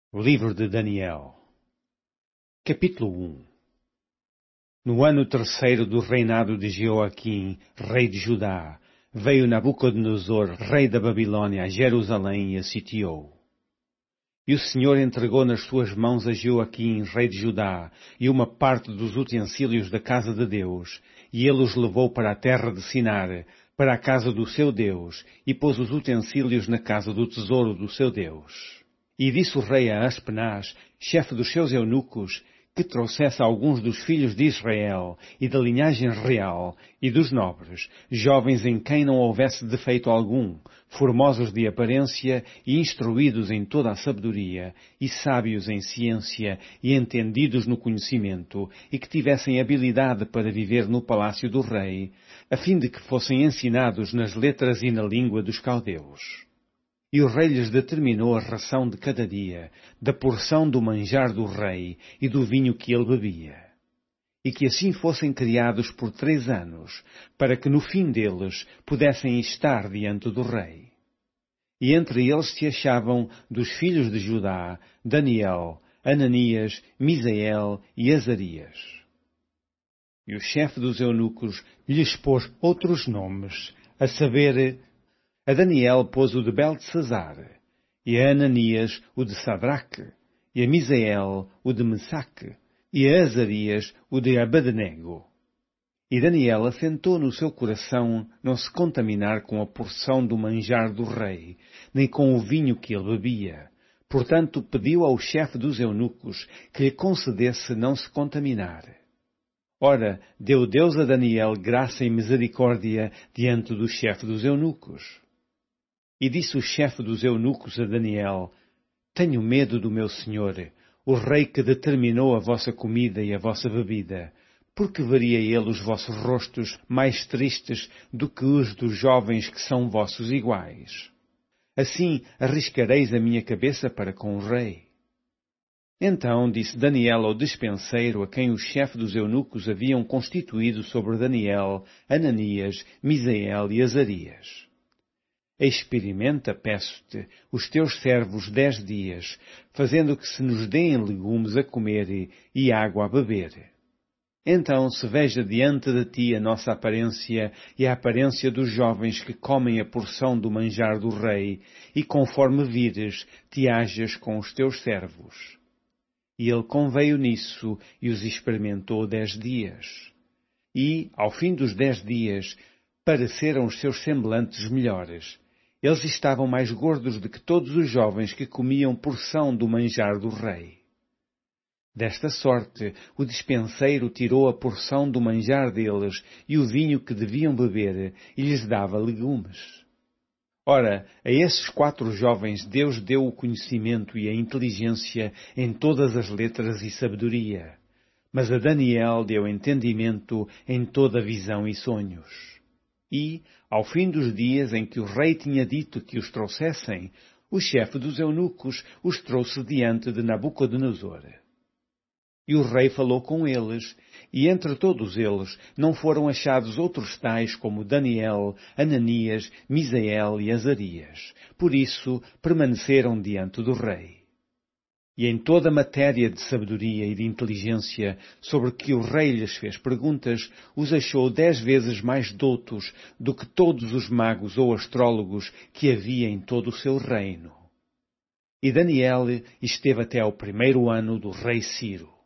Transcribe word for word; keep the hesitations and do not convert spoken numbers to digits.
Livro de Daniel, capítulo um. No ano terceiro do reinado de Jeoaquim, rei de Judá, veio Nabucodonosor, rei da Babilônia, a Jerusalém e a sitiou. E o Senhor entregou nas suas mãos a Jeoaquim, rei de Judá, e uma parte dos utensílios da casa de Deus, e ele os levou para a terra de Sinar, para a casa do seu Deus, e pôs os utensílios na casa do tesouro do seu Deus. E disse o rei a Aspenaz, chefe dos seus eunucos, que trouxesse alguns dos filhos de Israel, e da linhagem real, e dos nobres, jovens em quem não houvesse defeito algum, formosos de aparência, e instruídos em toda a sabedoria, e sábios em ciência, e entendidos no conhecimento, e que tivessem habilidade para viver no palácio do rei, a fim de que fossem ensinados nas letras e na língua dos caldeus. E o rei lhes determinou a ração de cada dia, da porção do manjar do rei e do vinho que ele bebia. E que assim fossem criados por três anos, para que no fim deles pudessem estar diante do rei. E entre eles se achavam, dos filhos de Judá, Daniel, Ananias, Misael e Azarias. E o chefe dos eunucos lhes pôs outros nomes, a saber, a Daniel pôs o de Beltesazar, e a Ananias o de Sadraque, e a Misael o de Mesaque, e a Azarias o de Abednego. E Daniel assentou no seu coração não se contaminar com a porção do manjar do rei, nem com o vinho que ele bebia. Portanto, pediu ao chefe dos eunucos que lhe concedesse não se contaminar. Ora, deu Deus a Daniel graça e misericórdia diante do chefe dos eunucos. E disse o chefe dos eunucos a Daniel, tenho medo do meu senhor, o rei que determinou a vossa comida e a vossa bebida, porque veria ele os vossos rostos mais tristes do que os dos jovens que são vossos iguais. Assim arriscareis a minha cabeça para com o rei. Então disse Daniel ao despenseiro a quem o chefe dos eunucos haviam constituído sobre Daniel, Ananias, Misael e Azarias. Experimenta, peço-te, os teus servos dez dias, fazendo que se nos deem legumes a comer e água a beber. Então se veja diante de ti a nossa aparência e a aparência dos jovens que comem a porção do manjar do rei, e conforme vires, te hajas com os teus servos. E ele conveio nisso e os experimentou dez dias. E, ao fim dos dez dias, pareceram os seus semblantes melhores. Eles estavam mais gordos do que todos os jovens que comiam porção do manjar do rei. Desta sorte, o despenseiro tirou a porção do manjar deles e o vinho que deviam beber e lhes dava legumes. Ora, a esses quatro jovens Deus deu o conhecimento e a inteligência em todas as letras e sabedoria, mas a Daniel deu entendimento em toda visão e sonhos. E, ao fim dos dias em que o rei tinha dito que os trouxessem, o chefe dos eunucos os trouxe diante de Nabucodonosor. E o rei falou com eles, e entre todos eles não foram achados outros tais como Daniel, Ananias, Misael e Azarias. Por isso permaneceram diante do rei. E em toda a matéria de sabedoria e de inteligência sobre que o rei lhes fez perguntas, os achou dez vezes mais doutos do que todos os magos ou astrólogos que havia em todo o seu reino. E Daniel esteve até ao primeiro ano do rei Ciro.